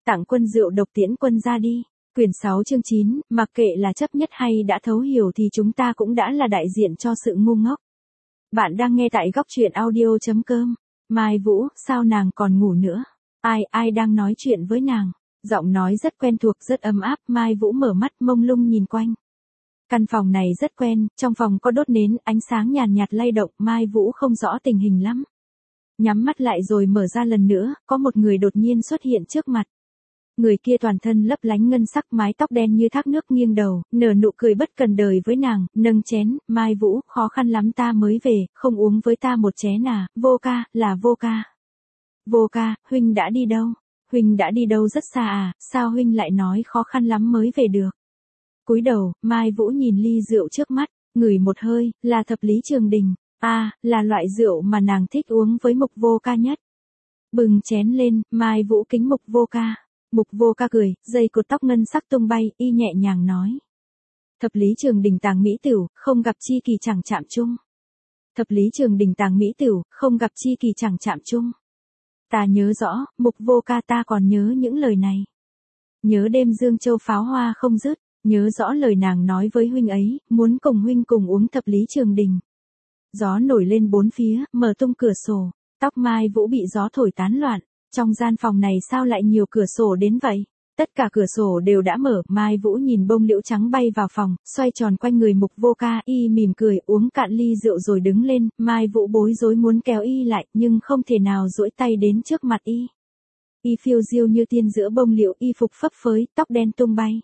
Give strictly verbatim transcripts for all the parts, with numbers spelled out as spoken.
Tặng quân rượu độc tiễn quân ra đi. Quyển sáu chương chín, mặc kệ là chấp nhất hay đã thấu hiểu thì chúng ta cũng đã là đại diện cho sự ngu ngốc. Bạn đang nghe tại góc truyện audio chấm com. Mai Vũ, sao nàng còn ngủ nữa? Ai, ai đang nói chuyện với nàng? Giọng nói rất quen thuộc, rất ấm áp. Mai Vũ mở mắt mông lung nhìn quanh. Căn phòng này rất quen, trong phòng có đốt nến, ánh sáng nhàn nhạt, nhạt lay động. Mai Vũ không rõ tình hình lắm. Nhắm mắt lại rồi mở ra lần nữa, có một người đột nhiên xuất hiện trước mặt. Người kia toàn thân lấp lánh ngân sắc, mái tóc đen như thác nước, nghiêng đầu, nở nụ cười bất cần đời với nàng, nâng chén. Mai Vũ, khó khăn lắm ta mới về, không uống với ta một chén à? Vô ca, là Vô ca. Vô ca, huynh đã đi đâu? Huynh đã đi đâu rất xa à, sao huynh lại nói khó khăn lắm mới về được? Cúi đầu, Mai Vũ nhìn ly rượu trước mắt, ngửi một hơi, là Thập Lý Trường Đình. A, à, là loại rượu mà nàng thích uống với Mục Vô Ca nhất. Bừng chén lên, Mai Vũ kính Mục Vô Ca. Mục Vô Ca cười, dây cột tóc ngân sắc tung bay, y nhẹ nhàng nói. Thập Lý Trường Đình tàng mỹ tửu, không gặp chi kỳ chẳng chạm chung. Thập Lý Trường Đình tàng mỹ tửu, không gặp chi kỳ chẳng chạm chung. Ta nhớ rõ, Mục Vô Ca, ta còn nhớ những lời này. Nhớ đêm Dương Châu pháo hoa không dứt, nhớ rõ lời nàng nói với huynh ấy, muốn cùng huynh cùng uống Thập Lý Trường Đình. Gió nổi lên bốn phía, mở tung cửa sổ, tóc Mai Vũ bị gió thổi tán loạn, trong gian phòng này sao lại nhiều cửa sổ đến vậy? Tất cả cửa sổ đều đã mở, Mai Vũ nhìn bông liễu trắng bay vào phòng, xoay tròn quanh người Mục Vô Ca, y mỉm cười, uống cạn ly rượu rồi đứng lên. Mai Vũ bối rối muốn kéo y lại, nhưng không thể nào duỗi tay đến trước mặt y. Y phiêu diêu như tiên giữa bông liễu, y phục phấp phới, tóc đen tung bay.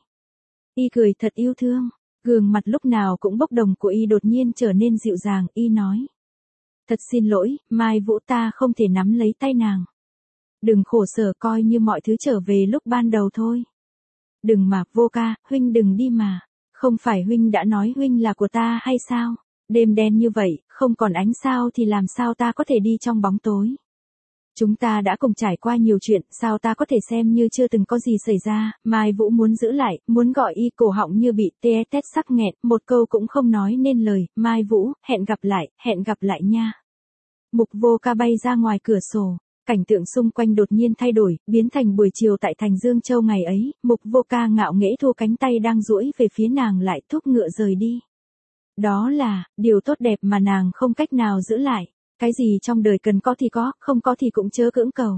Y cười thật yêu thương. Gương mặt lúc nào cũng bốc đồng của y đột nhiên trở nên dịu dàng, y nói. Thật xin lỗi, Mai Vũ, ta không thể nắm lấy tay nàng. Đừng khổ sở, coi như mọi thứ trở về lúc ban đầu thôi. Đừng mà, Vô Ca, huynh đừng đi mà. Không phải huynh đã nói huynh là của ta hay sao? Đêm đen như vậy, không còn ánh sao thì làm sao ta có thể đi trong bóng tối? Chúng ta đã cùng trải qua nhiều chuyện, sao ta có thể xem như chưa từng có gì xảy ra? Mai Vũ muốn giữ lại, muốn gọi y, cổ họng như bị tê tét sắc nghẹn, một câu cũng không nói nên lời. Mai Vũ, hẹn gặp lại, hẹn gặp lại nha. Mục Vô Ca bay ra ngoài cửa sổ, cảnh tượng xung quanh đột nhiên thay đổi, biến thành buổi chiều tại thành Dương Châu ngày ấy. Mục Vô Ca ngạo nghễ thu cánh tay đang duỗi về phía nàng lại, thúc ngựa rời đi. Đó là điều tốt đẹp mà nàng không cách nào giữ lại. Cái gì trong đời cần có thì có, không có thì cũng chớ cưỡng cầu.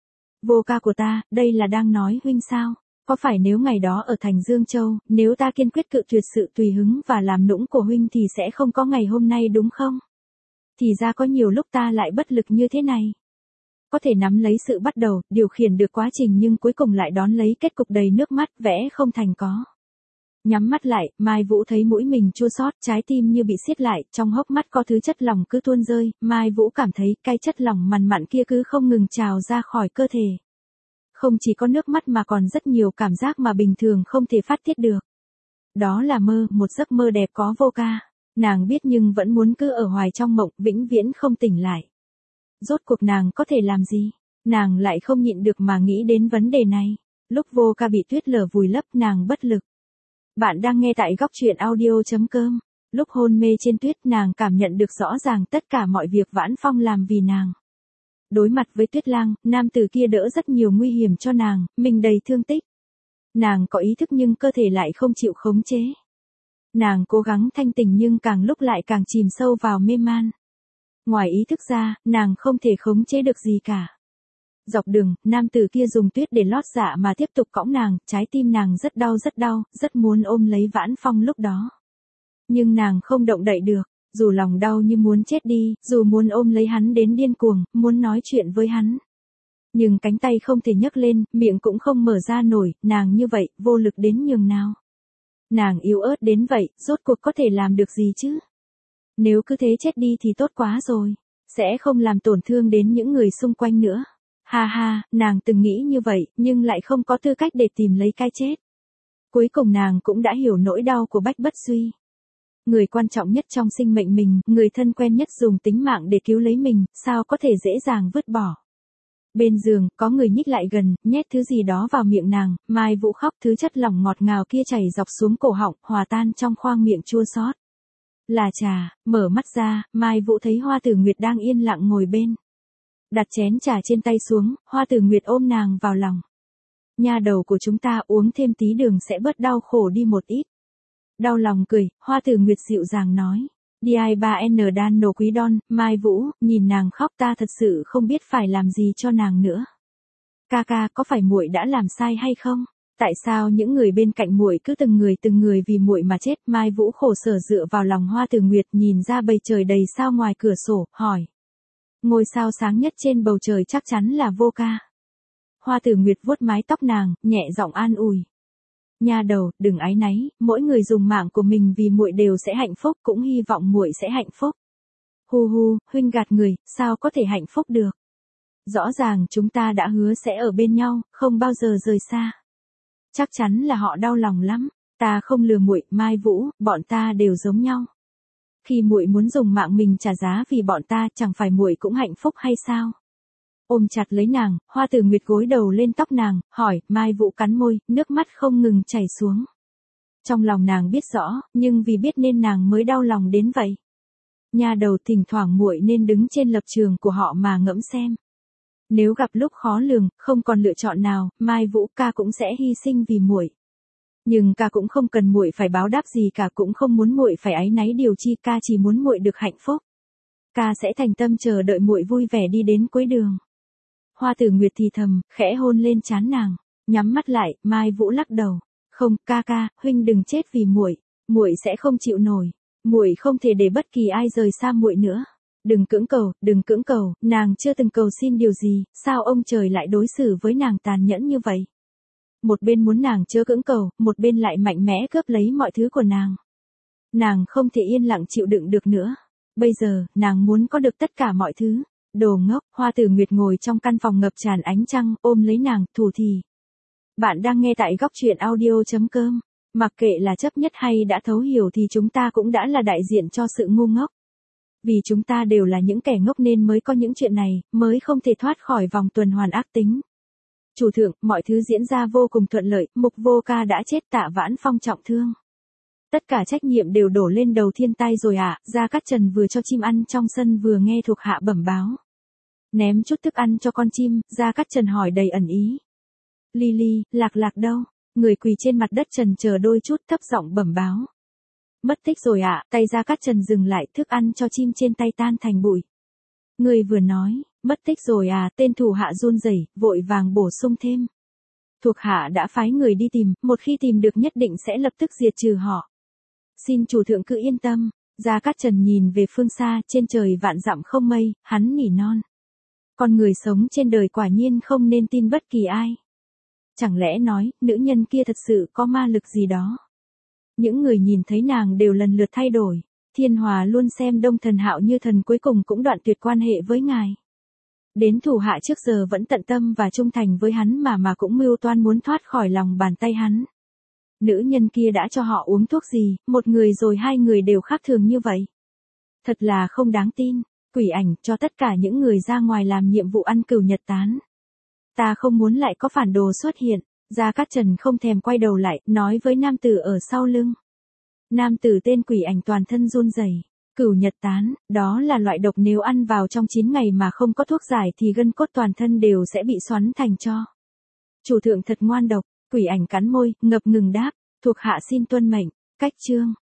Vô Ca của ta, đây là đang nói huynh sao? Có phải nếu ngày đó ở thành Dương Châu, nếu ta kiên quyết cự tuyệt sự tùy hứng và làm nũng của huynh thì sẽ không có ngày hôm nay đúng không? Thì ra có nhiều lúc ta lại bất lực như thế này. Có thể nắm lấy sự bắt đầu, điều khiển được quá trình nhưng cuối cùng lại đón lấy kết cục đầy nước mắt, vẽ không thành có. Nhắm mắt lại, Mai Vũ thấy mũi mình chua xót, trái tim như bị siết lại, trong hốc mắt có thứ chất lỏng cứ tuôn rơi. Mai Vũ cảm thấy cái chất lỏng mằn mặn kia cứ không ngừng trào ra khỏi cơ thể. Không chỉ có nước mắt mà còn rất nhiều cảm giác mà bình thường không thể phát tiết được. Đó là mơ, một giấc mơ đẹp có Vô Ca. Nàng biết nhưng vẫn muốn cứ ở hoài trong mộng, vĩnh viễn không tỉnh lại. Rốt cuộc nàng có thể làm gì? Nàng lại không nhịn được mà nghĩ đến vấn đề này. Lúc Vô Ca bị tuyết lở vùi lấp, nàng bất lực. Bạn đang nghe tại góc truyện audio chấm com. Lúc hôn mê trên tuyết, nàng cảm nhận được rõ ràng tất cả mọi việc Vãn Phong làm vì nàng. Đối mặt với Tuyết Lang, nam tử kia đỡ rất nhiều nguy hiểm cho nàng, mình đầy thương tích. Nàng có ý thức nhưng cơ thể lại không chịu khống chế. Nàng cố gắng thanh tỉnh nhưng càng lúc lại càng chìm sâu vào mê man. Ngoài ý thức ra, nàng không thể khống chế được gì cả. Dọc đường, nam tử kia dùng tuyết để lót dạ mà tiếp tục cõng nàng, trái tim nàng rất đau rất đau, rất muốn ôm lấy Vãn Phong lúc đó. Nhưng nàng không động đậy được, dù lòng đau như muốn chết đi, dù muốn ôm lấy hắn đến điên cuồng, muốn nói chuyện với hắn. Nhưng cánh tay không thể nhấc lên, miệng cũng không mở ra nổi, nàng như vậy, vô lực đến nhường nào. Nàng yếu ớt đến vậy, rốt cuộc có thể làm được gì chứ? Nếu cứ thế chết đi thì tốt quá rồi, sẽ không làm tổn thương đến những người xung quanh nữa. Ha ha, nàng từng nghĩ như vậy, nhưng lại không có tư cách để tìm lấy cái chết. Cuối cùng nàng cũng đã hiểu nỗi đau của Bách Bất Duy. Người quan trọng nhất trong sinh mệnh mình, người thân quen nhất dùng tính mạng để cứu lấy mình, sao có thể dễ dàng vứt bỏ. Bên giường, có người nhích lại gần, nhét thứ gì đó vào miệng nàng, Mai Vũ khóc, thứ chất lỏng ngọt ngào kia chảy dọc xuống cổ họng, hòa tan trong khoang miệng chua xót. Là trà, mở mắt ra, Mai Vũ thấy Hoa Tử Nguyệt đang yên lặng ngồi bên. Đặt chén trà trên tay xuống, Hoa Tử Nguyệt ôm nàng vào lòng. Nha đầu của chúng ta uống thêm tí đường sẽ bớt đau khổ đi một ít. Đau lòng cười, Hoa Tử Nguyệt dịu dàng nói. Đi ai ba n đan nổ quý đon, Mai Vũ, nhìn nàng khóc ta thật sự không biết phải làm gì cho nàng nữa. Ca ca, có phải muội đã làm sai hay không? Tại sao những người bên cạnh muội cứ từng người từng người vì muội mà chết? Mai Vũ khổ sở dựa vào lòng Hoa Tử Nguyệt, nhìn ra bầu trời đầy sao ngoài cửa sổ, hỏi. Ngôi sao sáng nhất trên bầu trời chắc chắn là Vô Ca. Hoa Tử Nguyệt vuốt mái tóc nàng, nhẹ giọng an ủi. Nha đầu, đừng áy náy, mỗi người dùng mạng của mình vì muội đều sẽ hạnh phúc, cũng hy vọng muội sẽ hạnh phúc. Hu hu, huynh gạt người, sao có thể hạnh phúc được? Rõ ràng chúng ta đã hứa sẽ ở bên nhau, không bao giờ rời xa. Chắc chắn là họ đau lòng lắm, ta không lừa muội, Mai Vũ, bọn ta đều giống nhau. Khi muội muốn dùng mạng mình trả giá vì bọn ta, chẳng phải muội cũng hạnh phúc hay sao? Ôm chặt lấy nàng, Hoa Tử Nguyệt gối đầu lên tóc nàng, hỏi, Mai Vũ cắn môi, nước mắt không ngừng chảy xuống. Trong lòng nàng biết rõ, nhưng vì biết nên nàng mới đau lòng đến vậy. Nha đầu, thỉnh thoảng muội nên đứng trên lập trường của họ mà ngẫm xem. Nếu gặp lúc khó lường, không còn lựa chọn nào, Mai Vũ ca cũng sẽ hy sinh vì muội. Nhưng ca cũng không cần muội phải báo đáp gì cả, cũng không muốn muội phải áy náy điều chi, ca chỉ muốn muội được hạnh phúc. Ca sẽ thành tâm chờ đợi muội vui vẻ đi đến cuối đường. Hoa Tử Nguyệt thì thầm, khẽ hôn lên trán nàng, nhắm mắt lại, Mai Vũ lắc đầu. Không, ca ca, huynh đừng chết vì muội, muội sẽ không chịu nổi, muội không thể để bất kỳ ai rời xa muội nữa. Đừng cưỡng cầu, đừng cưỡng cầu, nàng chưa từng cầu xin điều gì, sao ông trời lại đối xử với nàng tàn nhẫn như vậy? Một bên muốn nàng chớ cưỡng cầu, một bên lại mạnh mẽ cướp lấy mọi thứ của nàng. Nàng không thể yên lặng chịu đựng được nữa. Bây giờ, nàng muốn có được tất cả mọi thứ. Đồ ngốc, Hoa Tử Nguyệt ngồi trong căn phòng ngập tràn ánh trăng, ôm lấy nàng, thủ thỉ. Bạn đang nghe tại góc truyện audio chấm com. Mặc kệ là chấp nhất hay đã thấu hiểu thì chúng ta cũng đã là đại diện cho sự ngu ngốc. Vì chúng ta đều là những kẻ ngốc nên mới có những chuyện này, mới không thể thoát khỏi vòng tuần hoàn ác tính. Chủ thượng, mọi thứ diễn ra vô cùng thuận lợi, Mục Vô Ca đã chết, Tạ Vãn Phong trọng thương. Tất cả trách nhiệm đều đổ lên đầu Thiên Tai rồi ạ, à. Gia Cát Trần vừa cho chim ăn trong sân vừa nghe thuộc hạ bẩm báo. Ném chút thức ăn cho con chim, Gia Cát Trần hỏi đầy ẩn ý. Lily, Lạc Lạc đâu? Người quỳ trên mặt đất trần chờ đôi chút, thấp giọng bẩm báo. Mất tích rồi ạ, à. Tay Gia Cát Trần dừng lại, thức ăn cho chim trên tay tan thành bụi. Người vừa nói, mất tích rồi à, tên thủ hạ run rẩy, vội vàng bổ sung thêm. Thuộc hạ đã phái người đi tìm, một khi tìm được nhất định sẽ lập tức diệt trừ họ. Xin chủ thượng cứ yên tâm. Gia Cát Trần nhìn về phương xa, trên trời vạn dặm không mây, hắn nỉ non. Con người sống trên đời quả nhiên không nên tin bất kỳ ai. Chẳng lẽ nói, nữ nhân kia thật sự có ma lực gì đó? Những người nhìn thấy nàng đều lần lượt thay đổi. Thiên Hòa luôn xem Đông Thần Hạo như thần, cuối cùng cũng đoạn tuyệt quan hệ với ngài. Đến thủ hạ trước giờ vẫn tận tâm và trung thành với hắn mà mà cũng mưu toan muốn thoát khỏi lòng bàn tay hắn. Nữ nhân kia đã cho họ uống thuốc gì, một người rồi hai người đều khác thường như vậy. Thật là không đáng tin. Quỷ ảnh, cho tất cả những người ra ngoài làm nhiệm vụ ăn cừu nhật tán. Ta không muốn lại có phản đồ xuất hiện. Gia Cát Trần không thèm quay đầu lại, nói với nam tử ở sau lưng. Nam tử tên Quỷ Ảnh toàn thân run rẩy. Cửu nhật tán, đó là loại độc nếu ăn vào trong chín ngày mà không có thuốc giải thì gân cốt toàn thân đều sẽ bị xoắn thành tro. Chủ thượng thật ngoan độc. Quỷ Ảnh cắn môi, ngập ngừng đáp, thuộc hạ xin tuân mệnh. Cách chương.